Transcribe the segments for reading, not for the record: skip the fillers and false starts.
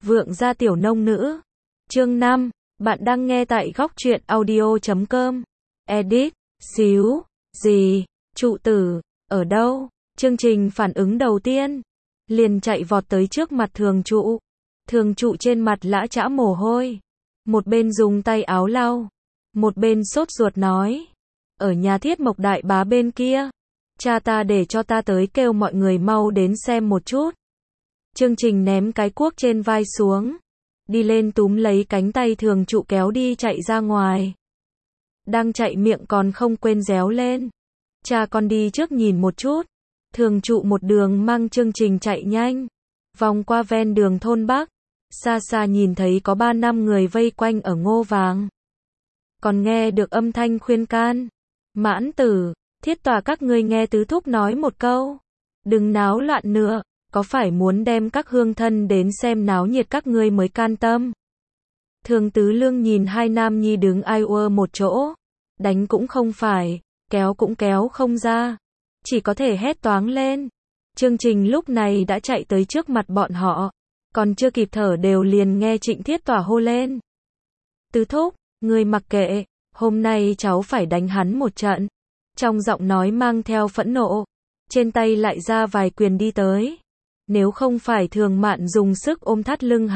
Vượng gia tiểu nông nữ. Chương 5, bạn đang nghe tại góc truyện audio.com. Edit, xíu, gì, trụ tử, ở đâu? Chương trình phản ứng đầu tiên, liền chạy vọt tới trước mặt thường trụ. Thường trụ trên mặt lã chã mồ hôi. Một bên dùng tay áo lau, một bên sốt ruột nói. Ở nhà Thiết Mộc đại bá bên kia. Cha ta để cho ta tới kêu mọi người mau đến xem một chút. Chương trình ném cái cuốc trên vai xuống. Đi lên túm lấy cánh tay thường trụ kéo đi chạy ra ngoài. Đang chạy miệng còn không quên réo lên. Cha con đi trước nhìn một chút. Thường trụ một đường mang chương trình chạy nhanh. Vòng qua ven đường thôn Bắc. Xa xa nhìn thấy có 3-5 người vây quanh ở ngô vàng. Còn nghe được âm thanh khuyên can. Mãn tử, Thiết Tòa các ngươi nghe tứ thúc nói một câu. Đừng náo loạn nữa, có phải muốn đem các hương thân đến xem náo nhiệt các ngươi mới can tâm. Thường Tứ Lương nhìn hai nam nhi đứng ai ua một chỗ. Đánh cũng không phải, kéo cũng kéo không ra. Chỉ có thể hét toáng lên. Chương trình lúc này đã chạy tới trước mặt bọn họ. Còn chưa kịp thở đều liền nghe Trịnh Thiết Tòa hô lên. Tứ thúc, ngươi mặc kệ, hôm nay cháu phải đánh hắn một trận. Trong giọng nói mang theo phẫn nộ. Trên tay lại ra vài quyền đi tới. Nếu không phải Thường Mạn dùng sức ôm thắt lưng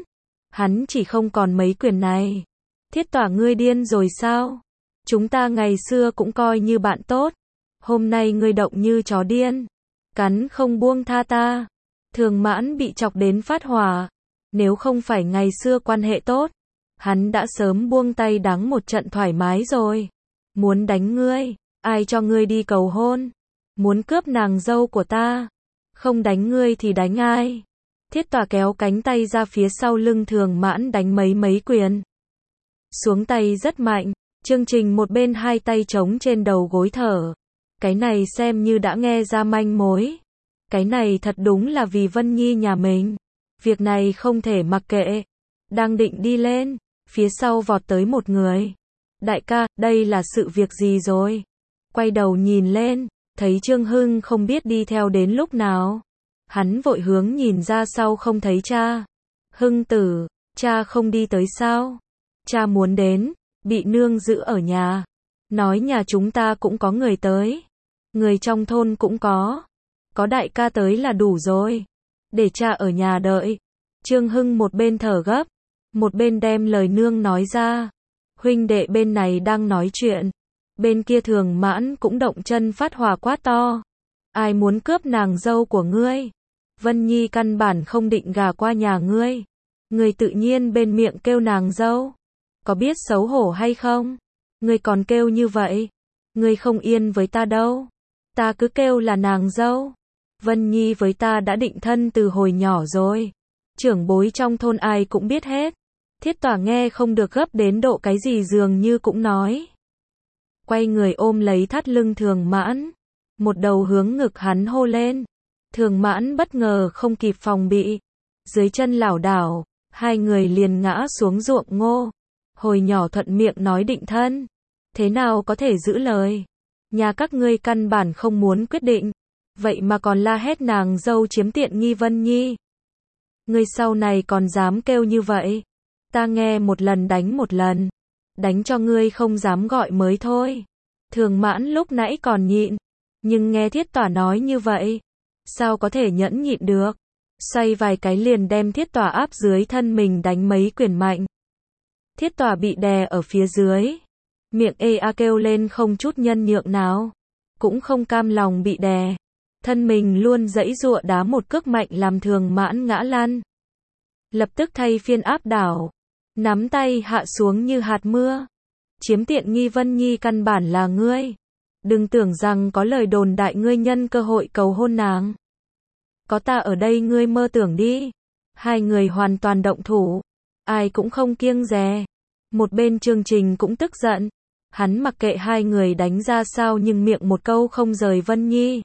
hắn chỉ không còn mấy quyền này. Thiết Tòa ngươi điên rồi sao? Chúng ta ngày xưa cũng coi như bạn tốt. Hôm nay ngươi động như chó điên. Cắn không buông tha ta. Thường Mãn bị chọc đến phát hỏa. Nếu không phải ngày xưa quan hệ tốt, hắn đã sớm buông tay đắng một trận thoải mái rồi. Muốn đánh ngươi, ai cho ngươi đi cầu hôn? Muốn cướp nàng dâu của ta? Không đánh ngươi thì đánh ai? Thiết Tòa kéo cánh tay ra phía sau lưng Thường Mãn đánh mấy quyền. Xuống tay rất mạnh, chương trình một bên hai tay trống trên đầu gối thở. Cái này xem như đã nghe ra manh mối. Cái này thật đúng là vì Vân Nhi nhà mình. Việc này không thể mặc kệ. Đang định đi lên, phía sau vọt tới một người. Đại ca, đây là sự việc gì rồi? Quay đầu nhìn lên, thấy Trương Hưng không biết đi theo đến lúc nào. Hắn vội hướng nhìn ra sau không thấy cha. Hưng tử, cha không đi tới sao? Cha muốn đến, bị nương giữ ở nhà. Nói nhà chúng ta cũng có người tới. Người trong thôn cũng có đại ca tới là đủ rồi. Để cha ở nhà đợi. Trương Hưng một bên thở gấp, một bên đem lời nương nói ra. Huynh đệ bên này đang nói chuyện. Bên kia Thường Mãn cũng động chân phát hỏa quát to. Ai muốn cướp nàng dâu của ngươi? Vân Nhi căn bản không định gả qua nhà ngươi. Ngươi tự nhiên bên miệng kêu nàng dâu. Có biết xấu hổ hay không? Ngươi còn kêu như vậy. Ngươi không yên với ta đâu. Ta cứ kêu là nàng dâu. Vân Nhi với ta đã định thân từ hồi nhỏ rồi. Trưởng bối trong thôn ai cũng biết hết. Thiết Tòa nghe không được gấp đến độ cái gì dường như cũng nói. Quay người ôm lấy thắt lưng Thường Mãn. Một đầu hướng ngực hắn hô lên. Thường Mãn bất ngờ không kịp phòng bị. Dưới chân lảo đảo, hai người liền ngã xuống ruộng ngô. Hồi nhỏ thuận miệng nói định thân. Thế nào có thể giữ lời? Nhà các ngươi căn bản không muốn quyết định. Vậy mà còn la hét nàng dâu chiếm tiện nghi Vân Nhi. Ngươi sau này còn dám kêu như vậy? Ta nghe một lần đánh một lần. Đánh cho ngươi không dám gọi mới thôi. Thường Mãn lúc nãy còn nhịn. Nhưng nghe Thiết Tòa nói như vậy. Sao có thể nhẫn nhịn được? Xoay vài cái liền đem Thiết Tòa áp dưới thân mình đánh mấy quyền mạnh. Thiết Tòa bị đè ở phía dưới. Miệng ê a kêu lên không chút nhân nhượng nào. Cũng không cam lòng bị đè. Thân mình luôn giãy giụa đá một cước mạnh làm Thường Mãn ngã lăn. Lập tức thay phiên áp đảo. Nắm tay hạ xuống như hạt mưa. Chiếm tiện nghi Vân Nhi căn bản là ngươi. Đừng tưởng rằng có lời đồn đại ngươi nhân cơ hội cầu hôn nàng. Có ta ở đây ngươi mơ tưởng đi. Hai người hoàn toàn động thủ. Ai cũng không kiêng dè. Một bên chương trình cũng tức giận. Hắn mặc kệ hai người đánh ra sao nhưng miệng một câu không rời Vân Nhi.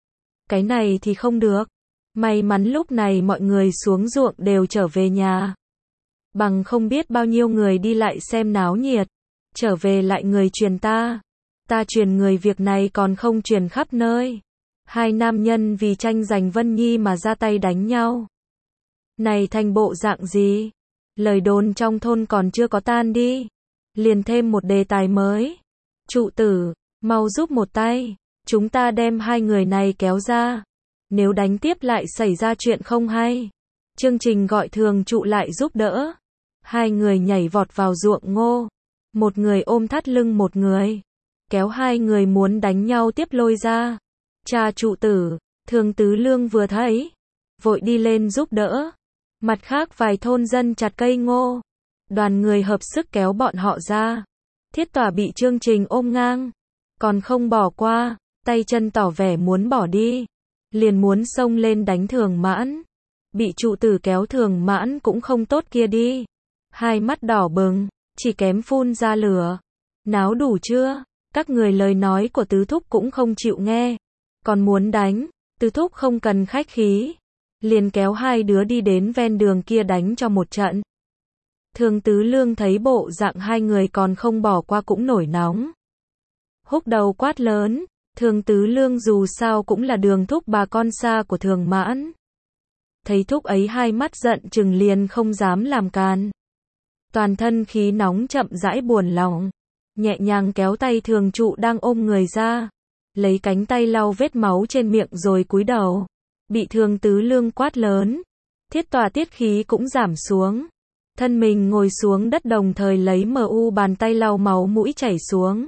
Cái này thì không được. May mắn lúc này mọi người xuống ruộng đều trở về nhà. Bằng không biết bao nhiêu người đi lại xem náo nhiệt. Trở về lại người truyền ta. Ta truyền người việc này còn không truyền khắp nơi. Hai nam nhân vì tranh giành Vân Nhi mà ra tay đánh nhau. Này thành bộ dạng gì? Lời đồn trong thôn còn chưa có tan đi. Liền thêm một đề tài mới. Trụ tử, mau giúp một tay. Chúng ta đem hai người này kéo ra. Nếu đánh tiếp lại xảy ra chuyện không hay. Chương trình gọi thường trụ lại giúp đỡ. Hai người nhảy vọt vào ruộng ngô. Một người ôm thắt lưng một người. Kéo hai người muốn đánh nhau tiếp lôi ra. Cha trụ tử, Thường Tứ Lương vừa thấy. Vội đi lên giúp đỡ. Mặt khác vài thôn dân chặt cây ngô. Đoàn người hợp sức kéo bọn họ ra. Thiết Tỏa bị chương trình ôm ngang. Còn không bỏ qua, tay chân tỏ vẻ muốn bỏ đi. Liền muốn xông lên đánh Thường Mãn. Bị trụ tử kéo Thường Mãn cũng không tốt kia đi. Hai mắt đỏ bừng, chỉ kém phun ra lửa. Náo đủ chưa? Các người lời nói của tứ thúc cũng không chịu nghe. Còn muốn đánh, tứ thúc không cần khách khí. Liền kéo hai đứa đi đến ven đường kia đánh cho một trận. Thường Tứ Lương thấy bộ dạng hai người còn không bỏ qua cũng nổi nóng. Húc đầu quát lớn, Thường Tứ Lương dù sao cũng là đường thúc bà con xa của Thường Mãn. Thấy thúc ấy hai mắt giận chừng liền không dám làm càn. Toàn thân khí nóng chậm rãi buồn lòng. Nhẹ nhàng kéo tay Thường Trụ đang ôm người ra. Lấy cánh tay lau vết máu trên miệng rồi cúi đầu. Bị Thường Tứ Lương quát lớn. Thiết Tỏa tiết khí cũng giảm xuống. Thân mình ngồi xuống đất đồng thời lấy bàn tay lau máu mũi chảy xuống.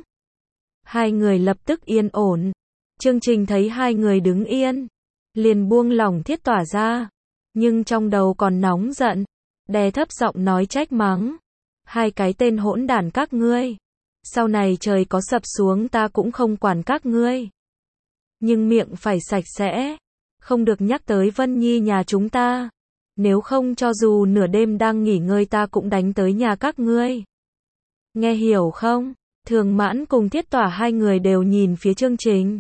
Hai người lập tức yên ổn. Chương trình thấy hai người đứng yên. Liền buông lỏng Thiết Tỏa ra. Nhưng trong đầu còn nóng giận. Đè thấp giọng nói trách mắng. Hai cái tên hỗn đản các ngươi. Sau này trời có sập xuống ta cũng không quản các ngươi. Nhưng miệng phải sạch sẽ. Không được nhắc tới Vân Nhi nhà chúng ta. Nếu không cho dù nửa đêm đang nghỉ ngơi ta cũng đánh tới nhà các ngươi. Nghe hiểu không? Thường Mãn cùng Thiết Tỏa hai người đều nhìn phía chương trình.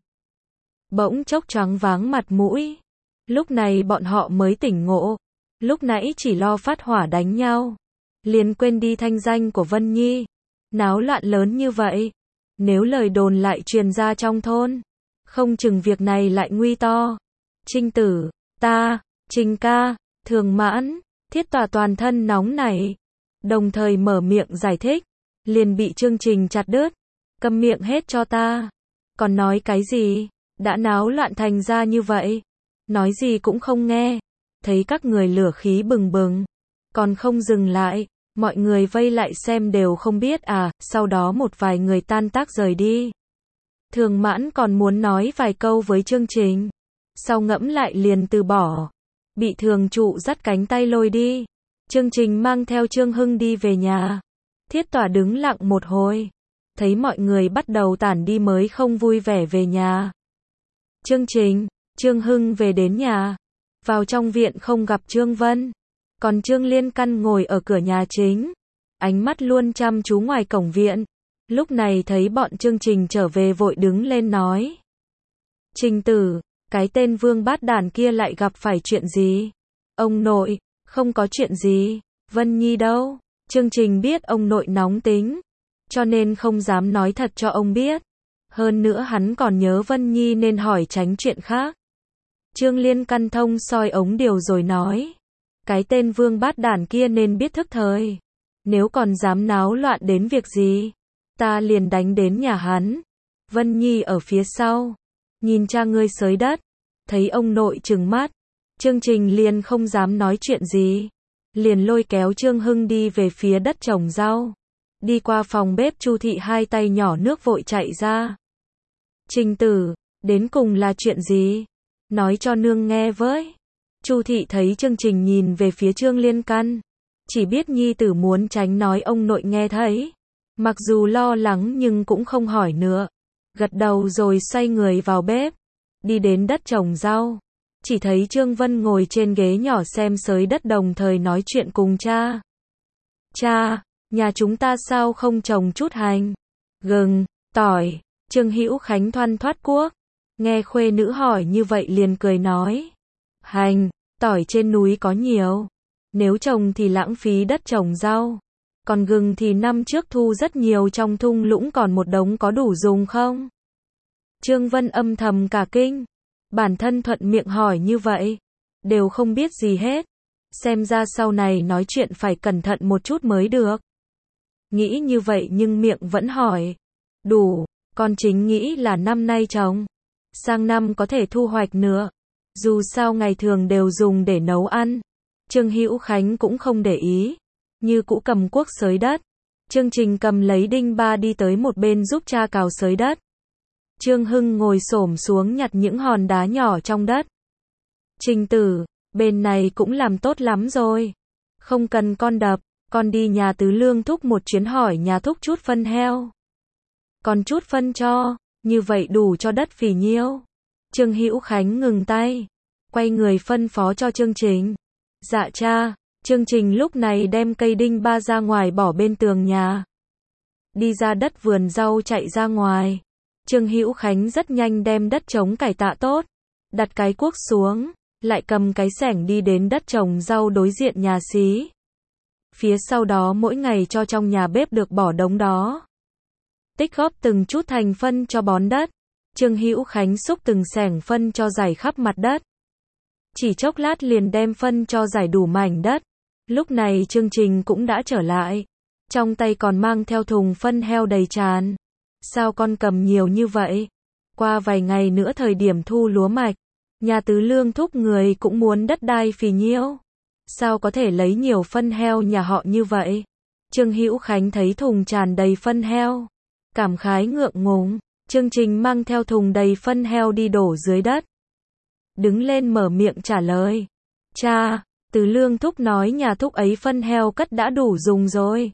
Bỗng chốc choáng váng mặt mũi. Lúc này bọn họ mới tỉnh ngộ. Lúc nãy chỉ lo phát hỏa đánh nhau. Liền quên đi thanh danh của Vân Nhi. Náo loạn lớn như vậy. Nếu lời đồn lại truyền ra trong thôn. Không chừng việc này lại nguy to. Trinh tử, ta, Trình ca, Thường Mãn, Thiết Tỏa toàn thân nóng nảy. Đồng thời mở miệng giải thích. Liền bị chương trình chặt đứt. Câm miệng hết cho ta. Còn nói cái gì? Đã náo loạn thành ra như vậy. Nói gì cũng không nghe. Thấy các người lửa khí bừng bừng. Còn không dừng lại. Mọi người vây lại xem đều không biết à. Sau đó một vài người tan tác rời đi. Thường Mãn còn muốn nói vài câu với chương trình. Sau ngẫm lại liền từ bỏ. Bị Thường Trụ dắt cánh tay lôi đi. Chương trình mang theo Trương Hưng đi về nhà. Thiết Tỏa đứng lặng một hồi. Thấy mọi người bắt đầu tản đi mới không vui vẻ về nhà. Chương trình, Trương Hưng về đến nhà. Vào trong viện không gặp Trương Vân. Còn Trương Liên Căn ngồi ở cửa nhà chính. Ánh mắt luôn chăm chú ngoài cổng viện. Lúc này thấy bọn chương trình trở về vội đứng lên nói. Trình tử, cái tên Vương Bát Đản kia lại gặp phải chuyện gì? Ông nội, không có chuyện gì. Vân Nhi đâu? Chương trình biết ông nội nóng tính. Cho nên không dám nói thật cho ông biết. Hơn nữa hắn còn nhớ Vân Nhi nên hỏi tránh chuyện khác. Trương Liên Căn thông soi ống điều rồi nói. Cái tên Vương Bát Đản kia nên biết thức thời. Nếu còn dám náo loạn đến việc gì, ta liền đánh đến nhà hắn. Vân Nhi ở phía sau. Nhìn cha ngươi xới đất. Thấy ông nội trừng mắt. Chương trình liền không dám nói chuyện gì. Liền lôi kéo Trương Hưng đi về phía đất trồng rau. Đi qua phòng bếp Chu thị hai tay nhỏ nước vội chạy ra. Trình tử, đến cùng là chuyện gì? Nói cho nương nghe với. Chu thị thấy chương trình nhìn về phía Trương Liên Căn. Chỉ biết nhi tử muốn tránh nói ông nội nghe thấy. Mặc dù lo lắng nhưng cũng không hỏi nữa. Gật đầu rồi xoay người vào bếp. Đi đến đất trồng rau. Chỉ thấy Trương Vân ngồi trên ghế nhỏ xem xới đất đồng thời nói chuyện cùng cha. Cha, nhà chúng ta sao không trồng chút hành, gừng, tỏi? Trương Hữu Khánh thoăn thoắt cuốc. Nghe khuê nữ hỏi như vậy liền cười nói. Hành, tỏi trên núi có nhiều. Nếu trồng thì lãng phí đất trồng rau. Còn gừng thì năm trước thu rất nhiều trong thung lũng còn một đống có đủ dùng không? Trương Vân âm thầm cả kinh. Bản thân thuận miệng hỏi như vậy. Đều không biết gì hết. Xem ra sau này nói chuyện phải cẩn thận một chút mới được. Nghĩ như vậy nhưng miệng vẫn hỏi. Đủ, con chính nghĩ là năm nay trồng. Sang năm có thể thu hoạch nữa. Dù sao ngày thường đều dùng để nấu ăn. Trương Hữu Khánh cũng không để ý. Như cũ cầm cuốc xới đất. Trương Trình cầm lấy đinh ba đi tới một bên giúp cha cào xới đất. Trương Hưng ngồi xổm xuống nhặt những hòn đá nhỏ trong đất. Trình tử, bên này cũng làm tốt lắm rồi. Không cần con đập, con đi nhà Tứ Lương thúc một chuyến hỏi nhà thúc chút phân heo. Còn chút phân cho, như vậy đủ cho đất phì nhiêu. Trương Hữu Khánh ngừng tay, quay người phân phó cho Trương Trình. Dạ cha. Trương Trình lúc này đem cây đinh ba ra ngoài bỏ bên tường nhà. Đi ra đất vườn rau chạy ra ngoài. Trương Hữu Khánh rất nhanh đem đất trống cải tạ tốt. Đặt cái cuốc xuống, lại cầm cái xẻng đi đến đất trồng rau đối diện nhà xí. Phía sau đó mỗi ngày cho trong nhà bếp được bỏ đống đó. Tích góp từng chút thành phân cho bón đất. Trương Hữu Khánh xúc từng xẻng phân cho rải khắp mặt đất. Chỉ chốc lát liền đem phân cho rải đủ mảnh đất. Lúc này Trương Trình cũng đã trở lại. Trong tay còn mang theo thùng phân heo đầy tràn. Sao con cầm nhiều như vậy? Qua vài ngày nữa thời điểm thu lúa mạch. Nhà Tứ Lương thúc người cũng muốn đất đai phì nhiêu. Sao có thể lấy nhiều phân heo nhà họ như vậy? Trương Hữu Khánh thấy thùng tràn đầy phân heo. Cảm khái ngượng ngùng. Trương Trình mang theo thùng đầy phân heo đi đổ dưới đất. Đứng lên mở miệng trả lời. Cha, Tứ Lương thúc nói nhà thúc ấy phân heo cất đã đủ dùng rồi.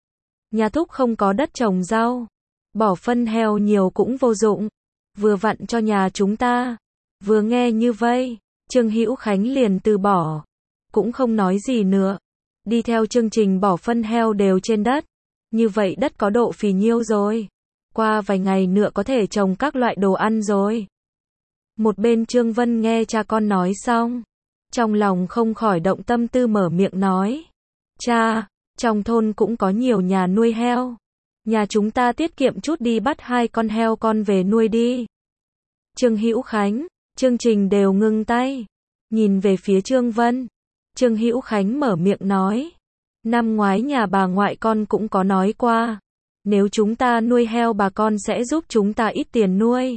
Nhà thúc không có đất trồng rau. Bỏ phân heo nhiều cũng vô dụng. Vừa vặn cho nhà chúng ta. Vừa nghe như vây, Trương Hữu Khánh liền từ bỏ. Cũng không nói gì nữa. Đi theo Trương Trình bỏ phân heo đều trên đất. Như vậy đất có độ phì nhiêu rồi. Qua vài ngày nữa có thể trồng các loại đồ ăn rồi. Một bên Trương Vân nghe cha con nói xong. Trong lòng không khỏi động tâm tư mở miệng nói. Cha, trong thôn cũng có nhiều nhà nuôi heo. Nhà chúng ta tiết kiệm chút đi bắt 2 con heo con về nuôi đi. Trương Hữu Khánh, Trương Trình đều ngưng tay. Nhìn về phía Trương Vân. Trương Hữu Khánh mở miệng nói. Năm ngoái nhà bà ngoại con cũng có nói qua. Nếu chúng ta nuôi heo bà con sẽ giúp chúng ta ít tiền nuôi.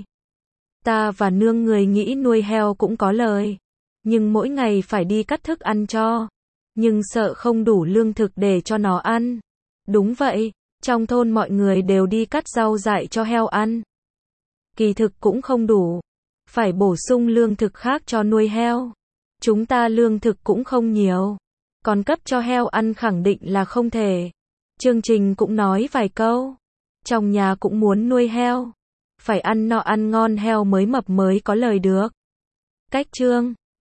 Ta và nương người nghĩ nuôi heo cũng có lời. Nhưng mỗi ngày phải đi cắt thức ăn cho. Nhưng sợ không đủ lương thực để cho nó ăn. Đúng vậy, trong thôn mọi người đều đi cắt rau dại cho heo ăn. Kỳ thực cũng không đủ. Phải bổ sung lương thực khác cho nuôi heo. Chúng ta lương thực cũng không nhiều. Còn cấp cho heo ăn khẳng định là không thể. Trương Trình cũng nói vài câu. Trong nhà cũng muốn nuôi heo. Phải ăn no ăn ngon heo mới mập mới có lời được. Cách chương